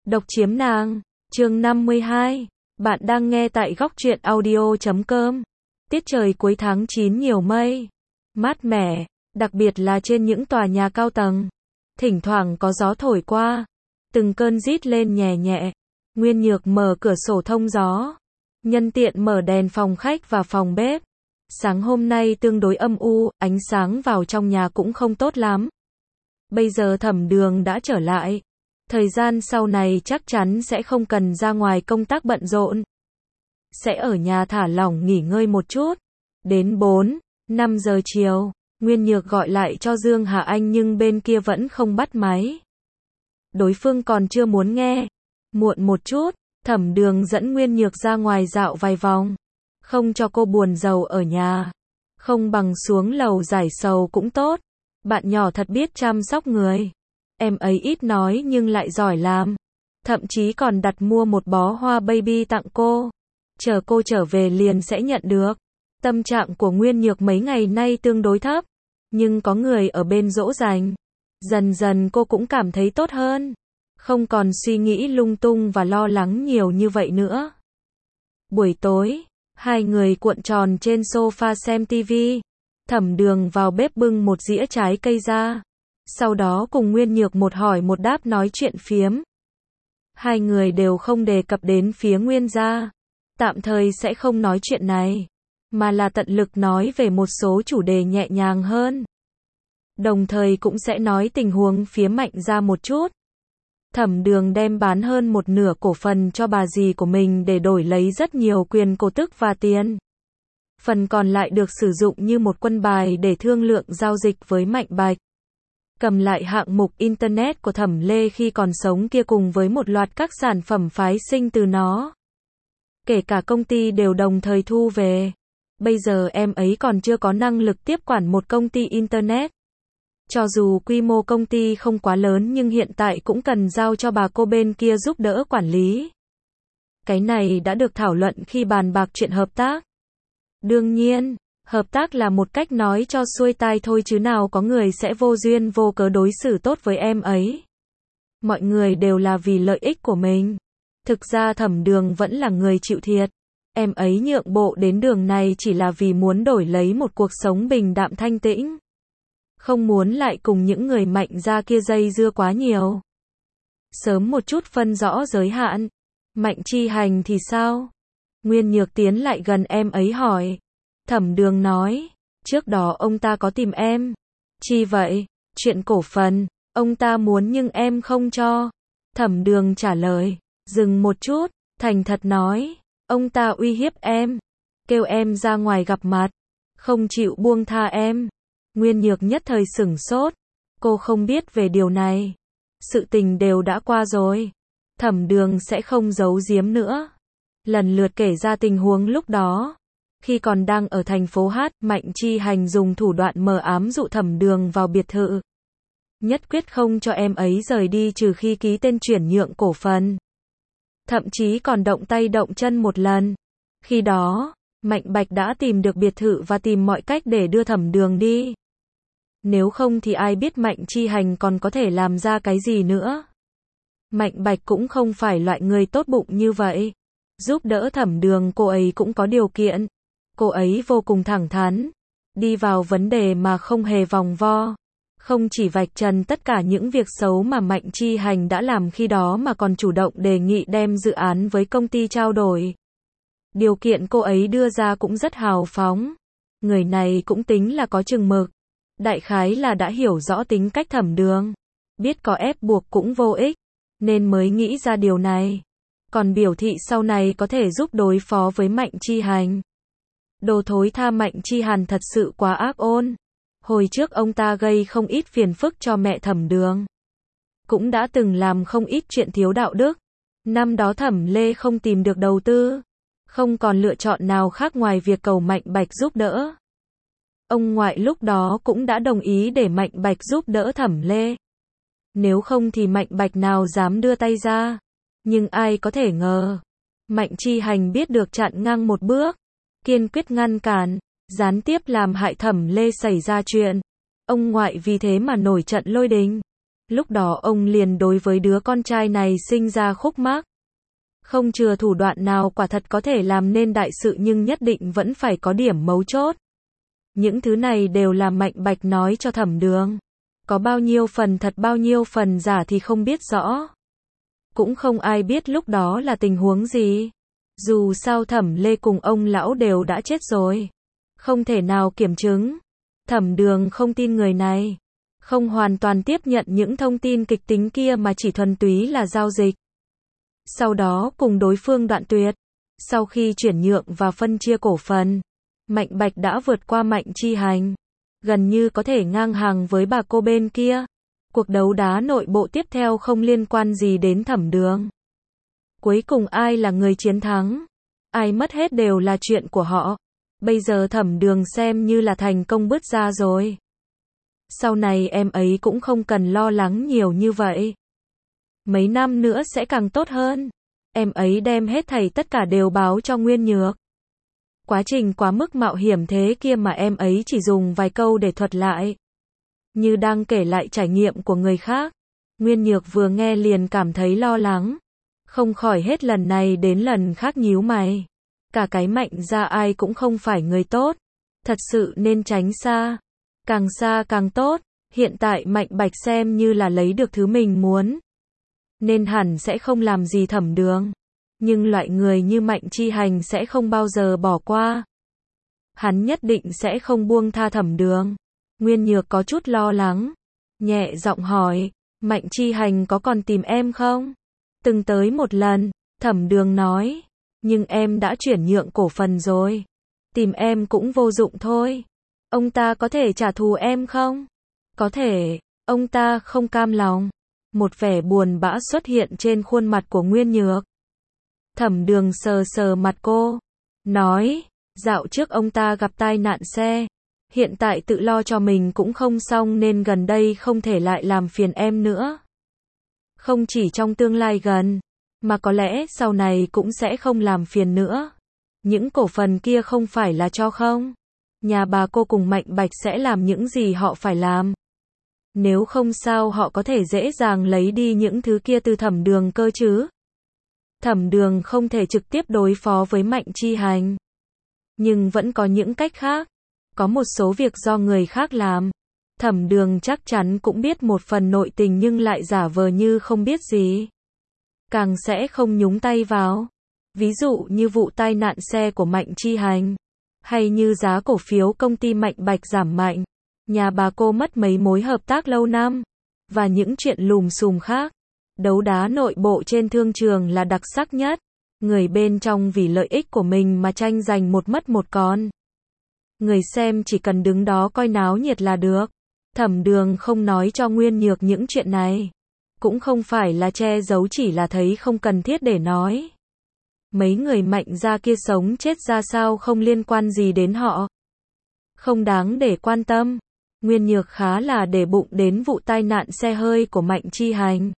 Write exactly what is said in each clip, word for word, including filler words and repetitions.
Độc chiếm nàng, chương năm mươi hai. Bạn đang nghe tại góc truyện audio chấm com. Tiết trời cuối tháng chín nhiều mây, mát mẻ, đặc biệt là trên những tòa nhà cao tầng. Thỉnh thoảng có gió thổi qua, từng cơn rít lên nhẹ nhẹ. Nguyên Nhược mở cửa sổ thông gió, nhân tiện mở đèn phòng khách và phòng bếp. Sáng hôm nay tương đối âm u, ánh sáng vào trong nhà cũng không tốt lắm. Bây giờ Thẩm Đường đã trở lại. Thời gian sau này chắc chắn sẽ không cần ra ngoài công tác bận rộn. Sẽ ở nhà thả lỏng nghỉ ngơi một chút. Đến bốn, năm giờ chiều, Nguyên Nhược gọi lại cho Dương Hà Anh nhưng bên kia vẫn không bắt máy. Đối phương còn chưa muốn nghe. Muộn một chút, Thẩm Đường dẫn Nguyên Nhược ra ngoài dạo vài vòng. Không cho cô buồn rầu ở nhà. Không bằng xuống lầu giải sầu cũng tốt. Bạn nhỏ thật biết chăm sóc người. Em ấy ít nói nhưng lại giỏi làm. Thậm chí còn đặt mua một bó hoa baby tặng cô. Chờ cô trở về liền sẽ nhận được. Tâm trạng của Nguyên Nhược mấy ngày nay tương đối thấp. Nhưng có người ở bên dỗ dành. Dần dần cô cũng cảm thấy tốt hơn. Không còn suy nghĩ lung tung và lo lắng nhiều như vậy nữa. Buổi tối, hai người cuộn tròn trên sofa xem tivi. Thẩm Đường vào bếp bưng một dĩa trái cây ra. Sau đó cùng Nguyên Nhược một hỏi một đáp nói chuyện phiếm. Hai người đều không đề cập đến phía Nguyên gia. Tạm thời sẽ không nói chuyện này. Mà là tận lực nói về một số chủ đề nhẹ nhàng hơn. Đồng thời cũng sẽ nói tình huống phía Mạnh gia một chút. Thẩm Đường đem bán hơn một nửa cổ phần cho bà dì của mình để đổi lấy rất nhiều quyền cổ tức và tiền. Phần còn lại được sử dụng như một quân bài để thương lượng giao dịch với Mạnh Bạch. Cầm lại hạng mục Internet của Thẩm Lê khi còn sống kia cùng với một loạt các sản phẩm phái sinh từ nó. Kể cả công ty đều đồng thời thu về. Bây giờ em ấy còn chưa có năng lực tiếp quản một công ty Internet. Cho dù quy mô công ty không quá lớn nhưng hiện tại cũng cần giao cho bà cô bên kia giúp đỡ quản lý. Cái này đã được thảo luận khi bàn bạc chuyện hợp tác. Đương nhiên, hợp tác là một cách nói cho xuôi tai thôi chứ nào có người sẽ vô duyên vô cớ đối xử tốt với em ấy. Mọi người đều là vì lợi ích của mình. Thực ra Thẩm Đường vẫn là người chịu thiệt. Em ấy nhượng bộ đến đường này chỉ là vì muốn đổi lấy một cuộc sống bình đạm thanh tĩnh. Không muốn lại cùng những người Mạnh gia kia dây dưa quá nhiều. Sớm một chút phân rõ giới hạn. Mạnh Chi Hành thì sao? Nguyên Nhược tiến lại gần em ấy hỏi. Thẩm Đường nói, trước đó ông ta có tìm em. Chi vậy? Chuyện cổ phần, ông ta muốn nhưng em không cho. Thẩm Đường trả lời, dừng một chút, thành thật nói, ông ta uy hiếp em, kêu em ra ngoài gặp mặt, không chịu buông tha em. Nguyên Nhược nhất thời sửng sốt, cô không biết về điều này. Sự tình đều đã qua rồi. Thẩm Đường sẽ không giấu giếm nữa. Lần lượt kể ra tình huống lúc đó. Khi còn đang ở thành phố Hát, Mạnh Chi Hành dùng thủ đoạn mờ ám dụ Thẩm Đường vào biệt thự. Nhất quyết không cho em ấy rời đi trừ khi ký tên chuyển nhượng cổ phần. Thậm chí còn động tay động chân một lần. Khi đó, Mạnh Bạch đã tìm được biệt thự và tìm mọi cách để đưa Thẩm Đường đi. Nếu không thì ai biết Mạnh Chi Hành còn có thể làm ra cái gì nữa. Mạnh Bạch cũng không phải loại người tốt bụng như vậy. Giúp đỡ Thẩm Đường cô ấy cũng có điều kiện. Cô ấy vô cùng thẳng thắn. Đi vào vấn đề mà không hề vòng vo. Không chỉ vạch trần tất cả những việc xấu mà Mạnh Chi Hành đã làm khi đó mà còn chủ động đề nghị đem dự án với công ty trao đổi. Điều kiện cô ấy đưa ra cũng rất hào phóng. Người này cũng tính là có chừng mực. Đại khái là đã hiểu rõ tính cách Thẩm Đường. Biết có ép buộc cũng vô ích. Nên mới nghĩ ra điều này. Còn biểu thị sau này có thể giúp đối phó với Mạnh Chi Hành. Đồ thối tha Mạnh Chi Hàn thật sự quá ác ôn. Hồi trước ông ta gây không ít phiền phức cho mẹ Thẩm Đường. Cũng đã từng làm không ít chuyện thiếu đạo đức. Năm đó Thẩm Lê không tìm được đầu tư. Không còn lựa chọn nào khác ngoài việc cầu Mạnh Bạch giúp đỡ. Ông ngoại lúc đó cũng đã đồng ý để Mạnh Bạch giúp đỡ Thẩm Lê. Nếu không thì Mạnh Bạch nào dám đưa tay ra. Nhưng ai có thể ngờ. Mạnh Chi Hành biết được chặn ngang một bước. Kiên quyết ngăn cản. Gián tiếp làm hại Thẩm Lê xảy ra chuyện. Ông ngoại vì thế mà nổi trận lôi đình. Lúc đó ông liền đối với đứa con trai này sinh ra khúc mắc. Không chừa thủ đoạn nào quả thật có thể làm nên đại sự nhưng nhất định vẫn phải có điểm mấu chốt. Những thứ này đều là Mạnh Bạch nói cho Thẩm Đường. Có bao nhiêu phần thật bao nhiêu phần giả thì không biết rõ. Cũng không ai biết lúc đó là tình huống gì. Dù sao Thẩm Lê cùng ông lão đều đã chết rồi. Không thể nào kiểm chứng. Thẩm Đường không tin người này. Không hoàn toàn tiếp nhận những thông tin kịch tính kia mà chỉ thuần túy là giao dịch. Sau đó cùng đối phương đoạn tuyệt. Sau khi chuyển nhượng và phân chia cổ phần, Mạnh Bạch đã vượt qua Mạnh Chi Hành. Gần như có thể ngang hàng với bà cô bên kia. Cuộc đấu đá nội bộ tiếp theo không liên quan gì đến Thẩm Đường. Cuối cùng ai là người chiến thắng? Ai mất hết đều là chuyện của họ. Bây giờ Thẩm Đường xem như là thành công bứt ra rồi. Sau này em ấy cũng không cần lo lắng nhiều như vậy. Mấy năm nữa sẽ càng tốt hơn. Em ấy đem hết thảy tất cả đều báo cho Nguyên Nhược. Quá trình quá mức mạo hiểm thế kia mà em ấy chỉ dùng vài câu để thuật lại. Như đang kể lại trải nghiệm của người khác. Nguyên Nhược vừa nghe liền cảm thấy lo lắng. Không khỏi hết lần này đến lần khác nhíu mày. Cả cái Mạnh gia ai cũng không phải người tốt. Thật sự nên tránh xa. Càng xa càng tốt. Hiện tại Mạnh Bạch xem như là lấy được thứ mình muốn. Nên hẳn sẽ không làm gì Thẩm Đường. Nhưng loại người như Mạnh Chi Hành sẽ không bao giờ bỏ qua. Hắn nhất định sẽ không buông tha Thẩm Đường. Nguyên Nhược có chút lo lắng. Nhẹ giọng hỏi, Mạnh Chi Hành có còn tìm em không? Từng tới một lần, Thẩm Đường nói. Nhưng em đã chuyển nhượng cổ phần rồi. Tìm em cũng vô dụng thôi. Ông ta có thể trả thù em không? Có thể, ông ta không cam lòng. Một vẻ buồn bã xuất hiện trên khuôn mặt của Nguyên Nhược. Thẩm Đường sờ sờ mặt cô. Nói, dạo trước ông ta gặp tai nạn xe. Hiện tại tự lo cho mình cũng không xong nên gần đây không thể lại làm phiền em nữa. Không chỉ trong tương lai gần, mà có lẽ sau này cũng sẽ không làm phiền nữa. Những cổ phần kia không phải là cho không. Nhà bà cô cùng Mạnh Bạch sẽ làm những gì họ phải làm. Nếu không sao họ có thể dễ dàng lấy đi những thứ kia từ Thẩm Đường cơ chứ. Thẩm Đường không thể trực tiếp đối phó với Mạnh Chi Hành. Nhưng vẫn có những cách khác. Có một số việc do người khác làm. Thẩm Đường chắc chắn cũng biết một phần nội tình nhưng lại giả vờ như không biết gì. Càng sẽ không nhúng tay vào. Ví dụ như vụ tai nạn xe của Mạnh Chi Hành. Hay như giá cổ phiếu công ty Mạnh Bạch giảm mạnh. Nhà bà cô mất mấy mối hợp tác lâu năm. Và những chuyện lùm xùm khác. Đấu đá nội bộ trên thương trường là đặc sắc nhất. Người bên trong vì lợi ích của mình mà tranh giành một mất một còn. Người xem chỉ cần đứng đó coi náo nhiệt là được. Thẩm Đường không nói cho Nguyên Nhược những chuyện này. Cũng không phải là che giấu, chỉ là thấy không cần thiết để nói. Mấy người Mạnh gia kia sống chết ra sao không liên quan gì đến họ. Không đáng để quan tâm. Nguyên Nhược khá là để bụng đến vụ tai nạn xe hơi của Mạnh Chi Hành.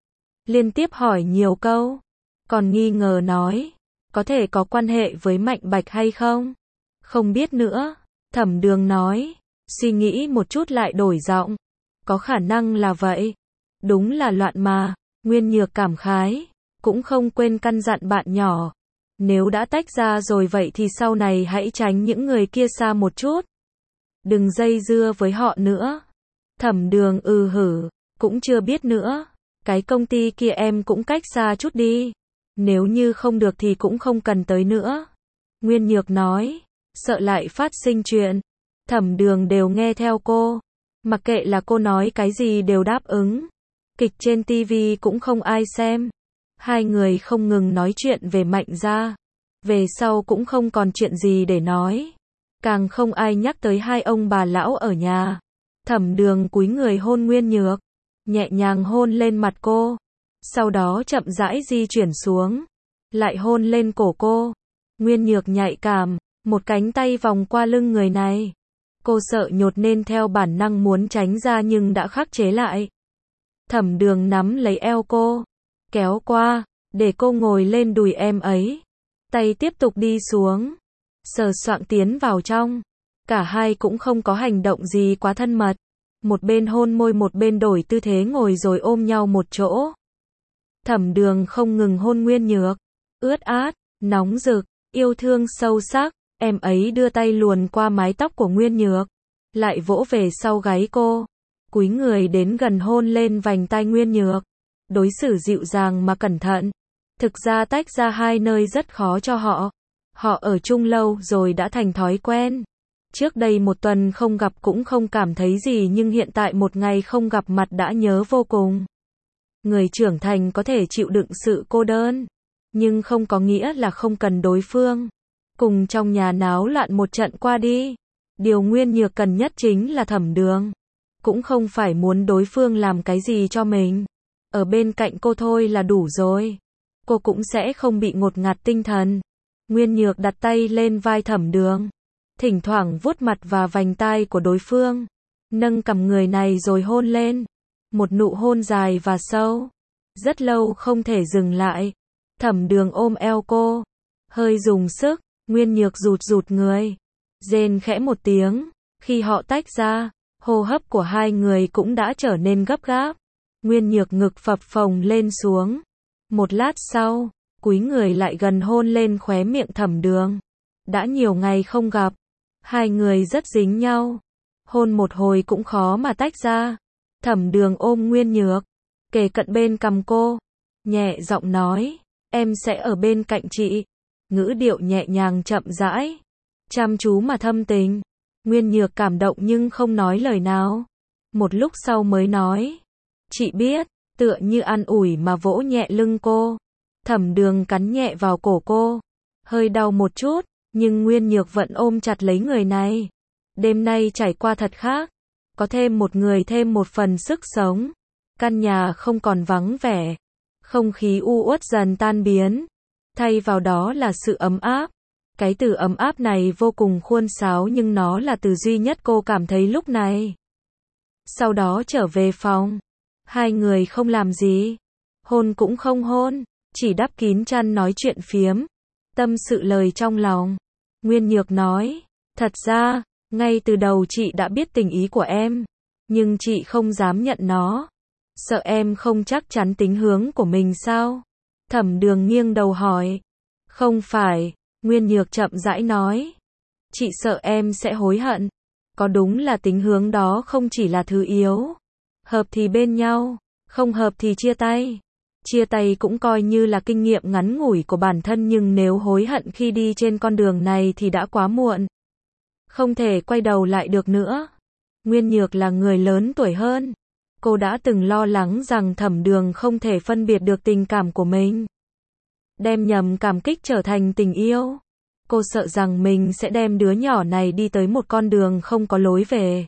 Liên tiếp hỏi nhiều câu. Còn nghi ngờ nói. Có thể có quan hệ với Mạnh Bạch hay không? Không biết nữa. Thẩm Đường nói. Suy nghĩ một chút lại đổi giọng. Có khả năng là vậy. Đúng là loạn mà. Nguyên Nhược cảm khái. Cũng không quên căn dặn bạn nhỏ. Nếu đã tách ra rồi vậy thì sau này hãy tránh những người kia xa một chút. Đừng dây dưa với họ nữa. Thẩm Đường ừ hử. Cũng chưa biết nữa. Cái công ty kia em cũng cách xa chút đi. Nếu như không được thì cũng không cần tới nữa. Nguyên Nhược nói. Sợ lại phát sinh chuyện. Thẩm Đường đều nghe theo cô. Mặc kệ là cô nói cái gì đều đáp ứng. Kịch trên tivi cũng không ai xem. Hai người không ngừng nói chuyện về Mạnh gia. Về sau cũng không còn chuyện gì để nói. Càng không ai nhắc tới hai ông bà lão ở nhà. Thẩm Đường cúi người hôn Nguyên Nhược. Nhẹ nhàng hôn lên mặt cô. Sau đó chậm rãi di chuyển xuống. Lại hôn lên cổ cô. Nguyên Nhược nhạy cảm. Một cánh tay vòng qua lưng người này. Cô sợ nhột nên theo bản năng muốn tránh ra nhưng đã khắc chế lại. Thẩm Đường nắm lấy eo cô. Kéo qua. Để cô ngồi lên đùi em ấy. Tay tiếp tục đi xuống. Sờ soạng tiến vào trong. Cả hai cũng không có hành động gì quá thân mật. một bên hôn môi một bên đổi tư thế ngồi rồi ôm nhau một chỗ. Thẩm Đường không ngừng hôn Nguyên Nhược, ướt át, nóng rực, yêu thương sâu sắc, em ấy đưa tay luồn qua mái tóc của Nguyên Nhược, lại vỗ về sau gáy cô, cúi người đến gần hôn lên vành tai Nguyên Nhược, đối xử dịu dàng mà cẩn thận. Thực ra tách ra hai nơi rất khó cho họ. Họ ở chung lâu rồi đã thành thói quen. Trước đây một tuần không gặp cũng không cảm thấy gì nhưng hiện tại một ngày không gặp mặt đã nhớ vô cùng. Người trưởng thành có thể chịu đựng sự cô đơn, nhưng không có nghĩa là không cần đối phương. Cùng trong nhà náo loạn một trận qua đi. Điều Nguyên Nhược cần nhất chính là Thẩm Đường. Cũng không phải muốn đối phương làm cái gì cho mình. Ở bên cạnh cô thôi là đủ rồi. Cô cũng sẽ không bị ngột ngạt tinh thần. Nguyên Nhược đặt tay lên vai Thẩm Đường, thỉnh thoảng vuốt mặt và vành tai của đối phương, nâng cằm người này rồi hôn lên. Một nụ hôn dài và sâu, rất lâu không thể dừng lại. Thẩm Đường ôm eo cô, hơi dùng sức. Nguyên Nhược rụt rụt người, rên khẽ một tiếng. Khi họ tách ra, hô hấp của hai người cũng đã trở nên gấp gáp. Nguyên Nhược ngực phập phồng lên xuống. Một lát sau, cúi người lại gần hôn lên khóe miệng Thẩm Đường. Đã nhiều ngày không gặp, hai người rất dính nhau. Hôn một hồi cũng khó mà tách ra. Thẩm Đường ôm Nguyên Nhược, kề cận bên cằm cô, nhẹ giọng nói, em sẽ ở bên cạnh chị. Ngữ điệu nhẹ nhàng chậm rãi, chăm chú mà thâm tình. Nguyên Nhược cảm động nhưng không nói lời nào. Một lúc sau mới nói, chị biết, tựa như an ủi mà vỗ nhẹ lưng cô. Thẩm Đường cắn nhẹ vào cổ cô, hơi đau một chút, nhưng Nguyên Nhược vẫn ôm chặt lấy người này. Đêm nay trải qua thật khác, có thêm một người thêm một phần sức sống. Căn nhà không còn vắng vẻ, không khí u uất dần tan biến, thay vào đó là sự ấm áp. Cái từ ấm áp này vô cùng khuôn sáo nhưng nó là từ duy nhất cô cảm thấy lúc này. Sau đó trở về phòng, hai người không làm gì, hôn cũng không hôn, chỉ đắp kín chăn nói chuyện phiếm, tâm sự lời trong lòng. Nguyên Nhược nói, thật ra, ngay từ đầu chị đã biết tình ý của em, nhưng chị không dám nhận nó. Sợ em không chắc chắn tính hướng của mình sao? Thẩm Đường nghiêng đầu hỏi. Không phải, Nguyên Nhược chậm rãi nói. Chị sợ em sẽ hối hận. Có đúng là tính hướng đó không chỉ là thứ yếu. Hợp thì bên nhau, không hợp thì chia tay. Chia tay cũng coi như là kinh nghiệm ngắn ngủi của bản thân nhưng nếu hối hận khi đi trên con đường này thì đã quá muộn. Không thể quay đầu lại được nữa. Nguyên Nhược là người lớn tuổi hơn. Cô đã từng lo lắng rằng Thẩm Đường không thể phân biệt được tình cảm của mình. Đem nhầm cảm kích trở thành tình yêu. Cô sợ rằng mình sẽ đem đứa nhỏ này đi tới một con đường không có lối về.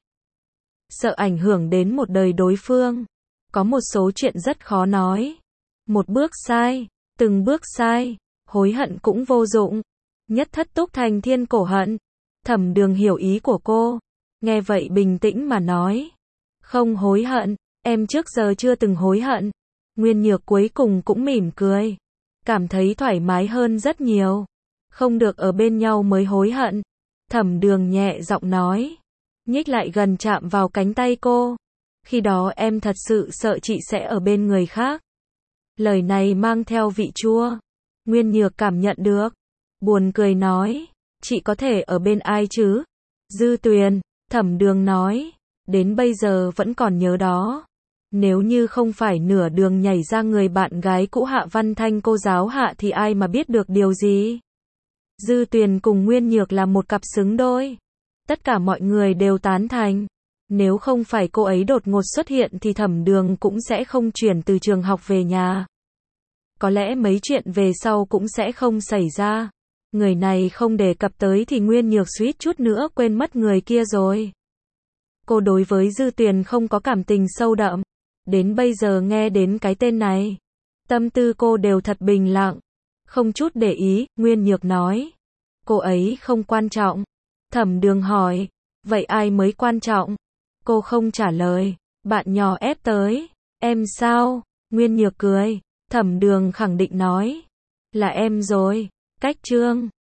Sợ ảnh hưởng đến một đời đối phương. Có một số chuyện rất khó nói. Một bước sai, từng bước sai, hối hận cũng vô dụng. Nhất thất túc thành thiên cổ hận. Thẩm Đường hiểu ý của cô. Nghe vậy bình tĩnh mà nói. Không hối hận, em trước giờ chưa từng hối hận. Nguyên Nhược cuối cùng cũng mỉm cười. Cảm thấy thoải mái hơn rất nhiều. Không được ở bên nhau mới hối hận. Thẩm Đường nhẹ giọng nói. Nhích lại gần chạm vào cánh tay cô. Khi đó em thật sự sợ chị sẽ ở bên người khác. Lời này mang theo vị chua. Nguyên Nhược cảm nhận được. Buồn cười nói. Chị có thể ở bên ai chứ? Dư Tuyền, Thẩm Đường nói. Đến bây giờ vẫn còn nhớ đó. Nếu như không phải nửa đường nhảy ra người bạn gái cũ Hạ Văn Thanh cô giáo Hạ thì ai mà biết được điều gì. Dư Tuyền cùng Nguyên Nhược là một cặp xứng đôi. Tất cả mọi người đều tán thành. Nếu không phải cô ấy đột ngột xuất hiện thì Thẩm Đường cũng sẽ không chuyển từ trường học về nhà. Có lẽ mấy chuyện về sau cũng sẽ không xảy ra. Người này không đề cập tới thì Nguyên Nhược suýt chút nữa quên mất người kia rồi. Cô đối với Dư Tuyền không có cảm tình sâu đậm. Đến bây giờ nghe đến cái tên này, tâm tư cô đều thật bình lặng, không chút để ý. Nguyên Nhược nói, cô ấy không quan trọng. Thẩm Đường hỏi, vậy ai mới quan trọng? Cô không trả lời, bạn nhỏ ép tới. Em sao? Nguyên Nhược cười. Thẩm Đường khẳng định nói, là em rồi. Cách chương